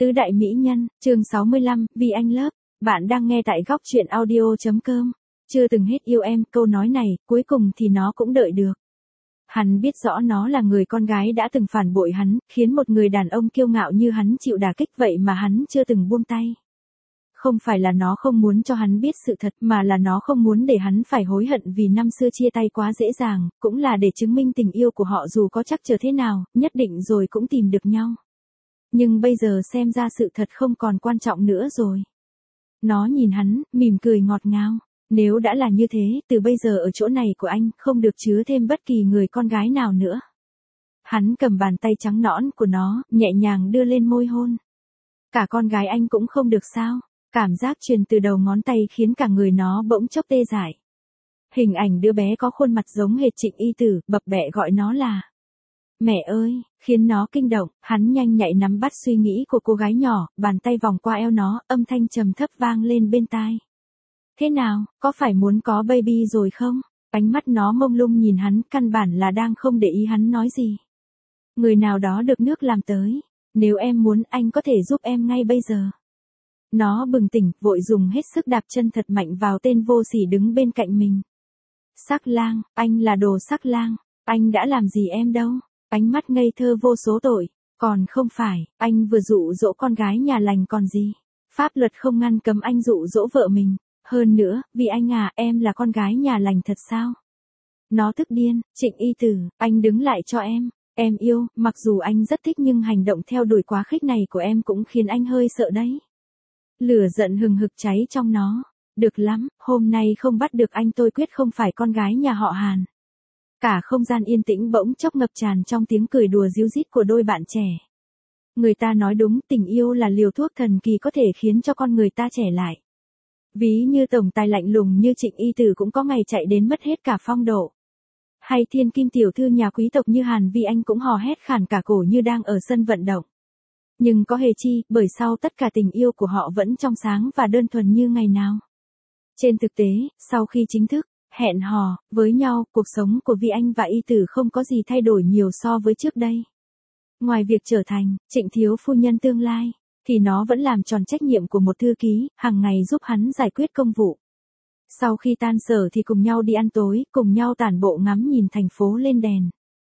Tứ đại mỹ nhân, chương 65, vì anh lớp. Bạn đang nghe tại góc truyện audio.com. Chưa từng hết yêu em, câu nói này, cuối cùng thì nó cũng đợi được. Hắn biết rõ nó là người con gái đã từng phản bội hắn, khiến một người đàn ông kiêu ngạo như hắn chịu đả kích vậy mà hắn chưa từng buông tay. Không phải là nó không muốn cho hắn biết sự thật mà là nó không muốn để hắn phải hối hận vì năm xưa chia tay quá dễ dàng, cũng là để chứng minh tình yêu của họ dù có chắc chờ thế nào, nhất định rồi cũng tìm được nhau. Nhưng bây giờ xem ra sự thật không còn quan trọng nữa rồi. Nó nhìn hắn, mỉm cười ngọt ngào. Nếu đã là như thế, từ bây giờ ở chỗ này của anh, không được chứa thêm bất kỳ người con gái nào nữa. Hắn cầm bàn tay trắng nõn của nó, nhẹ nhàng đưa lên môi hôn. Cả con gái anh cũng không được sao? Cảm giác truyền từ đầu ngón tay khiến cả người nó bỗng chốc tê dại. Hình ảnh đứa bé có khuôn mặt giống hệt Trịnh Y Tử, bập bẹ gọi nó là mẹ ơi, khiến nó kinh động, hắn nhanh nhạy nắm bắt suy nghĩ của cô gái nhỏ, bàn tay vòng qua eo nó, âm thanh trầm thấp vang lên bên tai. Thế nào, có phải muốn có baby rồi không? Ánh mắt nó mông lung nhìn hắn, căn bản là đang không để ý hắn nói gì. Người nào đó được nước làm tới, nếu em muốn anh có thể giúp em ngay bây giờ. Nó bừng tỉnh, vội dùng hết sức đạp chân thật mạnh vào tên vô sỉ đứng bên cạnh mình. Sắc lang, anh là đồ sắc lang, anh đã làm gì em đâu? Ánh mắt ngây thơ vô số tội, còn không phải, anh vừa dụ dỗ con gái nhà lành còn gì. Pháp luật không ngăn cấm anh dụ dỗ vợ mình, hơn nữa, vì anh à, em là con gái nhà lành thật sao? Nó tức điên, Trịnh Y Tử, anh đứng lại cho em yêu, mặc dù anh rất thích nhưng hành động theo đuổi quá khích này của em cũng khiến anh hơi sợ đấy. Lửa giận hừng hực cháy trong nó, được lắm, hôm nay không bắt được anh tôi quyết không phải con gái nhà họ Hàn. Cả không gian yên tĩnh bỗng chốc ngập tràn trong tiếng cười đùa ríu rít của đôi bạn trẻ. Người ta nói đúng, tình yêu là liều thuốc thần kỳ có thể khiến cho con người ta trẻ lại. Ví như tổng tài lạnh lùng như Trịnh Y Tử cũng có ngày chạy đến mất hết cả phong độ. Hay thiên kim tiểu thư nhà quý tộc như Hàn Vi Anh cũng hò hét khản cả cổ như đang ở sân vận động. Nhưng có hề chi, bởi sau tất cả tình yêu của họ vẫn trong sáng và đơn thuần như ngày nào. Trên thực tế, sau khi chính thức hẹn hò với nhau, cuộc sống của Vi Anh và Y Tử không có gì thay đổi nhiều so với trước đây. Ngoài việc trở thành Trịnh thiếu phu nhân tương lai, thì nó vẫn làm tròn trách nhiệm của một thư ký, hàng ngày giúp hắn giải quyết công vụ. Sau khi tan sở thì cùng nhau đi ăn tối, cùng nhau tản bộ ngắm nhìn thành phố lên đèn.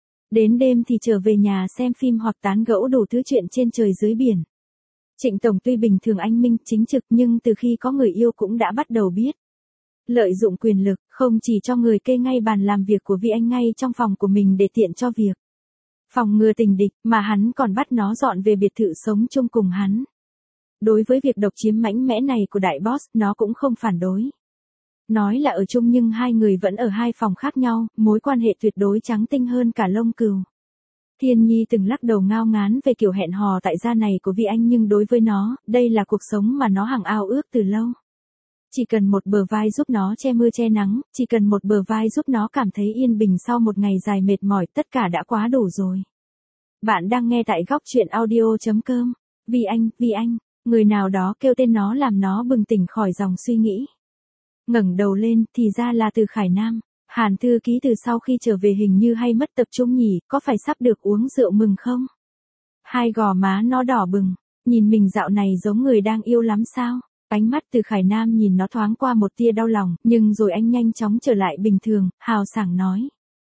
Đến đêm thì trở về nhà xem phim hoặc tán gẫu đủ thứ chuyện trên trời dưới biển. Trịnh tổng tuy bình thường anh minh chính trực nhưng từ khi có người yêu cũng đã bắt đầu biết lợi dụng quyền lực, không chỉ cho người kê ngay bàn làm việc của Vi Anh ngay trong phòng của mình để tiện cho việc phòng ngừa tình địch, mà hắn còn bắt nó dọn về biệt thự sống chung cùng hắn. Đối với việc độc chiếm mãnh mẽ này của đại boss, nó cũng không phản đối. Nói là ở chung nhưng hai người vẫn ở hai phòng khác nhau, mối quan hệ tuyệt đối trắng tinh hơn cả lông cừu. Thiên Nhi từng lắc đầu ngao ngán về kiểu hẹn hò tại gia này của Vi Anh nhưng đối với nó, đây là cuộc sống mà nó hằng ao ước từ lâu. Chỉ cần một bờ vai giúp nó che mưa che nắng, chỉ cần một bờ vai giúp nó cảm thấy yên bình sau một ngày dài mệt mỏi, tất cả đã quá đủ rồi. Bạn đang nghe tại góc truyện audio.com. Vi Anh, người nào đó kêu tên nó làm nó bừng tỉnh khỏi dòng suy nghĩ. Ngẩng đầu lên, thì ra là Từ Khải Nam. Hàn thư ký từ sau khi trở về hình như hay mất tập trung nhỉ, có phải sắp được uống rượu mừng không? Hai gò má nó đỏ bừng, nhìn mình dạo này giống người đang yêu lắm sao? Ánh mắt Từ Khải Nam nhìn nó thoáng qua một tia đau lòng, nhưng rồi anh nhanh chóng trở lại bình thường, hào sảng nói.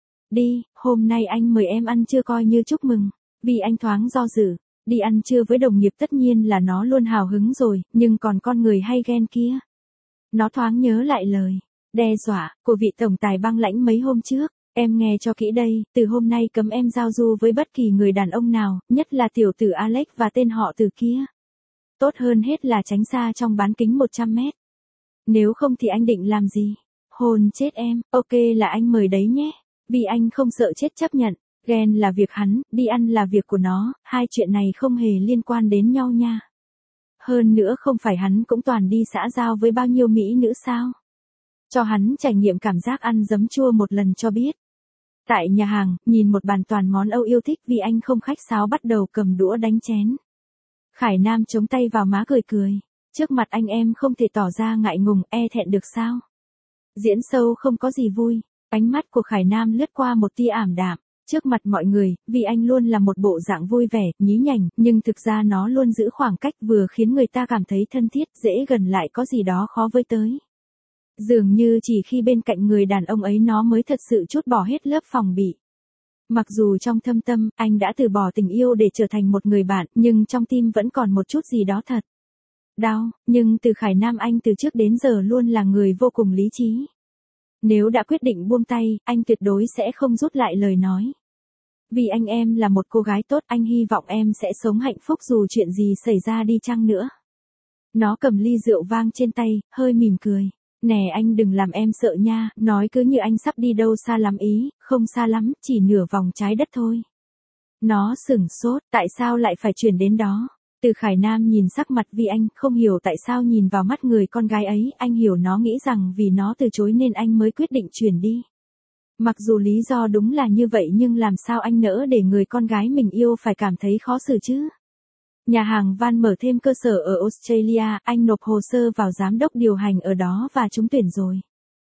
Đi, hôm nay anh mời em ăn trưa coi như chúc mừng. Vì anh thoáng do dự, đi ăn trưa với đồng nghiệp tất nhiên là nó luôn hào hứng rồi, nhưng còn con người hay ghen kia. Nó thoáng nhớ lại lời đe dọa của vị tổng tài băng lãnh mấy hôm trước. Em nghe cho kỹ đây, từ hôm nay cấm em giao du với bất kỳ người đàn ông nào, nhất là tiểu tử Alex và tên họ Từ kia. Tốt hơn hết là tránh xa trong bán kính 100 mét. Nếu không thì anh định làm gì? Hôn chết em, ok là anh mời đấy nhé. Vì anh không sợ chết chấp nhận, ghen là việc hắn, đi ăn là việc của nó, hai chuyện này không hề liên quan đến nhau nha. Hơn nữa không phải hắn cũng toàn đi xã giao với bao nhiêu mỹ nữ sao? Cho hắn trải nghiệm cảm giác ăn giấm chua một lần cho biết. Tại nhà hàng, nhìn một bàn toàn món Âu yêu thích vì anh không khách sáo bắt đầu cầm đũa đánh chén. Khải Nam chống tay vào má cười cười. Trước mặt anh em không thể tỏ ra ngại ngùng, e thẹn được sao? Diễn show không có gì vui. Ánh mắt của Khải Nam lướt qua một tia ảm đạm. Trước mặt mọi người, vì anh luôn là một bộ dạng vui vẻ, nhí nhảnh, nhưng thực ra nó luôn giữ khoảng cách vừa khiến người ta cảm thấy thân thiết, dễ gần lại có gì đó khó với tới. Dường như chỉ khi bên cạnh người đàn ông ấy nó mới thật sự trút bỏ hết lớp phòng bị. Mặc dù trong thâm tâm, anh đã từ bỏ tình yêu để trở thành một người bạn, nhưng trong tim vẫn còn một chút gì đó thật đau, nhưng Từ Khải Nam anh từ trước đến giờ luôn là người vô cùng lý trí. Nếu đã quyết định buông tay, anh tuyệt đối sẽ không rút lại lời nói. Vì anh em là một cô gái tốt, anh hy vọng em sẽ sống hạnh phúc dù chuyện gì xảy ra đi chăng nữa. Nó cầm ly rượu vang trên tay, hơi mỉm cười. Nè anh đừng làm em sợ nha, nói cứ như anh sắp đi đâu xa lắm ý, không xa lắm, chỉ nửa vòng trái đất thôi. Nó sửng sốt, tại sao lại phải chuyển đến đó? Từ Khải Nam nhìn sắc mặt Vi Anh, không hiểu tại sao nhìn vào mắt người con gái ấy, anh hiểu nó nghĩ rằng vì nó từ chối nên anh mới quyết định chuyển đi. Mặc dù lý do đúng là như vậy nhưng làm sao anh nỡ để người con gái mình yêu phải cảm thấy khó xử chứ? Nhà hàng Van mở thêm cơ sở ở Australia, anh nộp hồ sơ vào giám đốc điều hành ở đó và trúng tuyển rồi.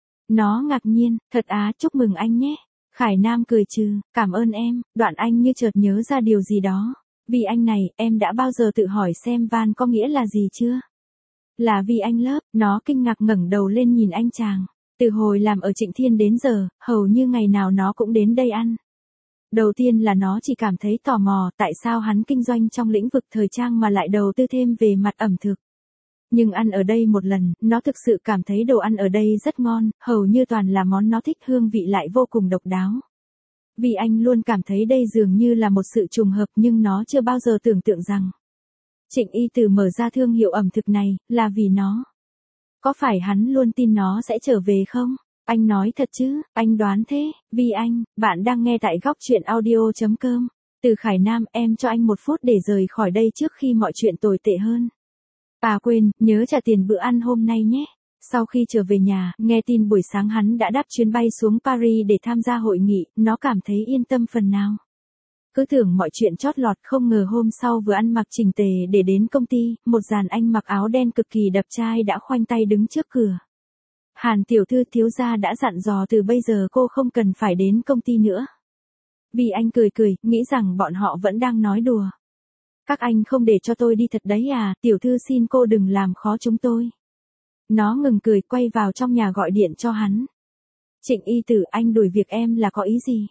Nó ngạc nhiên, thật á, chúc mừng anh nhé. Khải Nam cười trừ, cảm ơn em, đoạn anh như chợt nhớ ra điều gì đó. Vì anh này, em đã bao giờ tự hỏi xem Van có nghĩa là gì chưa? Là vì anh lớp, nó kinh ngạc ngẩng đầu lên nhìn anh chàng. Từ hồi làm ở Trịnh Thiên đến giờ, hầu như ngày nào nó cũng đến đây ăn. Đầu tiên là nó chỉ cảm thấy tò mò tại sao hắn kinh doanh trong lĩnh vực thời trang mà lại đầu tư thêm về mặt ẩm thực. Nhưng ăn ở đây một lần, nó thực sự cảm thấy đồ ăn ở đây rất ngon, hầu như toàn là món nó thích, hương vị lại vô cùng độc đáo. Vì anh luôn cảm thấy đây dường như là một sự trùng hợp nhưng nó chưa bao giờ tưởng tượng rằng Trịnh Y Tử mở ra thương hiệu ẩm thực này, là vì nó. Có phải hắn luôn tin nó sẽ trở về không? Anh nói thật chứ, anh đoán thế, vì anh, bạn đang nghe tại góc truyện audio.com. Từ Khải Nam, em cho anh 1 phút để rời khỏi đây trước khi mọi chuyện tồi tệ hơn. À quên, nhớ trả tiền bữa ăn hôm nay nhé. Sau khi trở về nhà, nghe tin buổi sáng hắn đã đáp chuyến bay xuống Paris để tham gia hội nghị, nó cảm thấy yên tâm phần nào. Cứ tưởng mọi chuyện chót lọt, không ngờ hôm sau vừa ăn mặc chỉnh tề để đến công ty, một dàn anh mặc áo đen cực kỳ đẹp trai đã khoanh tay đứng trước cửa. Hàn tiểu thư, thiếu gia đã dặn dò từ bây giờ cô không cần phải đến công ty nữa. Vì anh cười cười, nghĩ rằng bọn họ vẫn đang nói đùa. Các anh không để cho tôi đi thật đấy à, tiểu thư xin cô đừng làm khó chúng tôi. Nó ngừng cười, quay vào trong nhà gọi điện cho hắn. Trịnh Y Tử, anh đuổi việc em là có ý gì?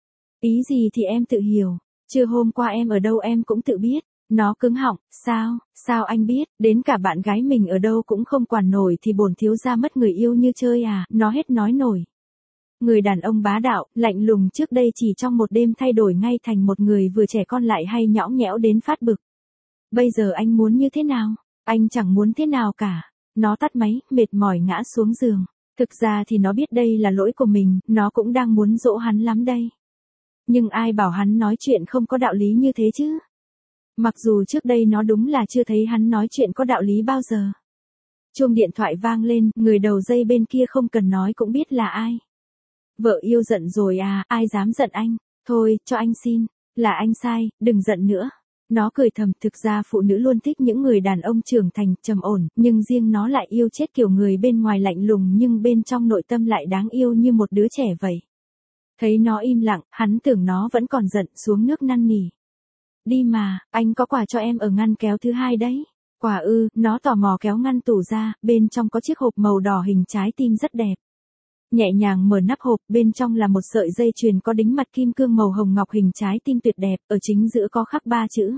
Ý gì thì em tự hiểu, trưa hôm qua em ở đâu em cũng tự biết. Nó cứng họng, sao anh biết, đến cả bạn gái mình ở đâu cũng không quản nổi thì bổn thiếu gia mất người yêu như chơi à, nó hết nói nổi. Người đàn ông bá đạo, lạnh lùng trước đây chỉ trong một đêm thay đổi ngay thành một người vừa trẻ con lại hay nhõng nhẽo đến phát bực. Bây giờ anh muốn như thế nào? Anh chẳng muốn thế nào cả. Nó tắt máy, mệt mỏi ngã xuống giường. Thực ra thì nó biết đây là lỗi của mình, nó cũng đang muốn dỗ hắn lắm đây. Nhưng ai bảo hắn nói chuyện không có đạo lý như thế chứ? Mặc dù trước đây nó đúng là chưa thấy hắn nói chuyện có đạo lý bao giờ. Chuông điện thoại vang lên, người đầu dây bên kia không cần nói cũng biết là ai. Vợ yêu giận rồi à, ai dám giận anh? Thôi, cho anh xin, là anh sai, đừng giận nữa. Nó cười thầm, thực ra phụ nữ luôn thích những người đàn ông trưởng thành, trầm ổn, nhưng riêng nó lại yêu chết kiểu người bên ngoài lạnh lùng nhưng bên trong nội tâm lại đáng yêu như một đứa trẻ vậy. Thấy nó im lặng, hắn tưởng nó vẫn còn giận, xuống nước năn nỉ. Đi mà, anh có quà cho em ở ngăn kéo thứ 2 đấy. Quà ư, nó tò mò kéo ngăn tủ ra, bên trong có chiếc hộp màu đỏ hình trái tim rất đẹp. Nhẹ nhàng mở nắp hộp, bên trong là một sợi dây chuyền có đính mặt kim cương màu hồng ngọc hình trái tim tuyệt đẹp, ở chính giữa có khắc 3 chữ.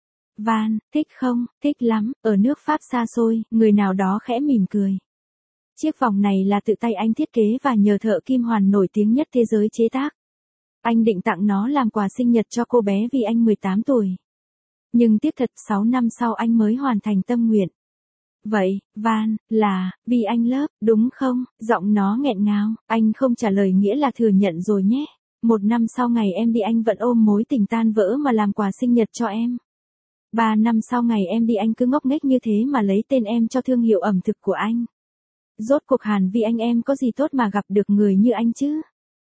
Van, thích không? Thích lắm, ở nước Pháp xa xôi, người nào đó khẽ mỉm cười. Chiếc vòng này là tự tay anh thiết kế và nhờ thợ kim hoàn nổi tiếng nhất thế giới chế tác. Anh định tặng nó làm quà sinh nhật cho cô bé vì anh 18 tuổi. Nhưng tiếc thật, 6 năm sau anh mới hoàn thành tâm nguyện. Vậy, Van, là, vì anh lớp, đúng không? Giọng nó nghẹn ngào, anh không trả lời nghĩa là thừa nhận rồi nhé. 1 năm sau ngày em đi anh vẫn ôm mối tình tan vỡ mà làm quà sinh nhật cho em. 3 năm sau ngày em đi anh cứ ngốc nghếch như thế mà lấy tên em cho thương hiệu ẩm thực của anh. Rốt cuộc Hàn vì anh có gì tốt mà gặp được người như anh chứ?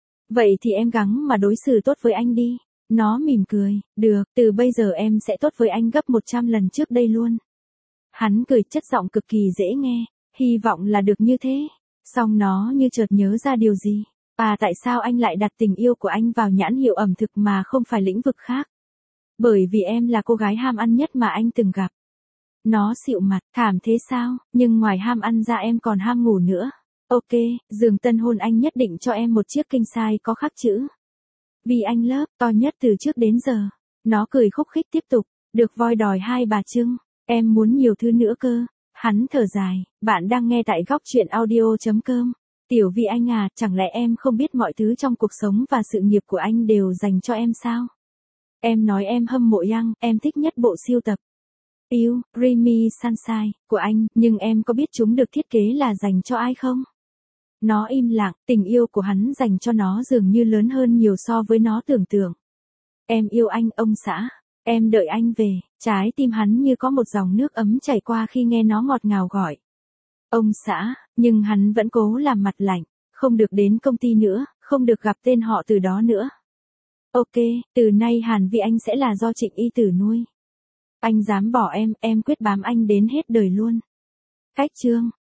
Vậy thì em gắng mà đối xử tốt với anh đi. Nó mỉm cười, được, từ bây giờ em sẽ tốt với anh gấp 100 lần trước đây luôn. Hắn cười chất giọng cực kỳ dễ nghe, hy vọng là được như thế. Xong nó như chợt nhớ ra điều gì. Tại sao anh lại đặt tình yêu của anh vào nhãn hiệu ẩm thực mà không phải lĩnh vực khác? Bởi vì em là cô gái ham ăn nhất mà anh từng gặp. Nó xịu mặt, thảm thế sao, nhưng ngoài ham ăn ra em còn ham ngủ nữa. Ok, giường tân hôn anh nhất định cho em một chiếc king size có khắc chữ Vì anh Love, to nhất từ trước đến giờ. Nó cười khúc khích tiếp tục, được voi đòi hai bà trưng, em muốn nhiều thứ nữa cơ. Hắn thở dài, bạn đang nghe tại góc truyện audio.com. Tiểu Vi anh à, chẳng lẽ em không biết mọi thứ trong cuộc sống và sự nghiệp của anh đều dành cho em sao? Em nói em hâm mộ Yang, em thích nhất bộ sưu tập You, Dreamy Sunshine của anh, nhưng em có biết chúng được thiết kế là dành cho ai không? Nó im lặng, tình yêu của hắn dành cho nó dường như lớn hơn nhiều so với nó tưởng tượng. Em yêu anh, ông xã. Em đợi anh về, trái tim hắn như có một dòng nước ấm chảy qua khi nghe nó ngọt ngào gọi. Ông xã, nhưng hắn vẫn cố làm mặt lạnh, không được đến công ty nữa, không được gặp tên họ từ đó nữa. Ok, từ nay Hàn Vi Anh sẽ là do Trịnh Y Tử nuôi. Anh dám bỏ em quyết bám anh đến hết đời luôn. Cách chương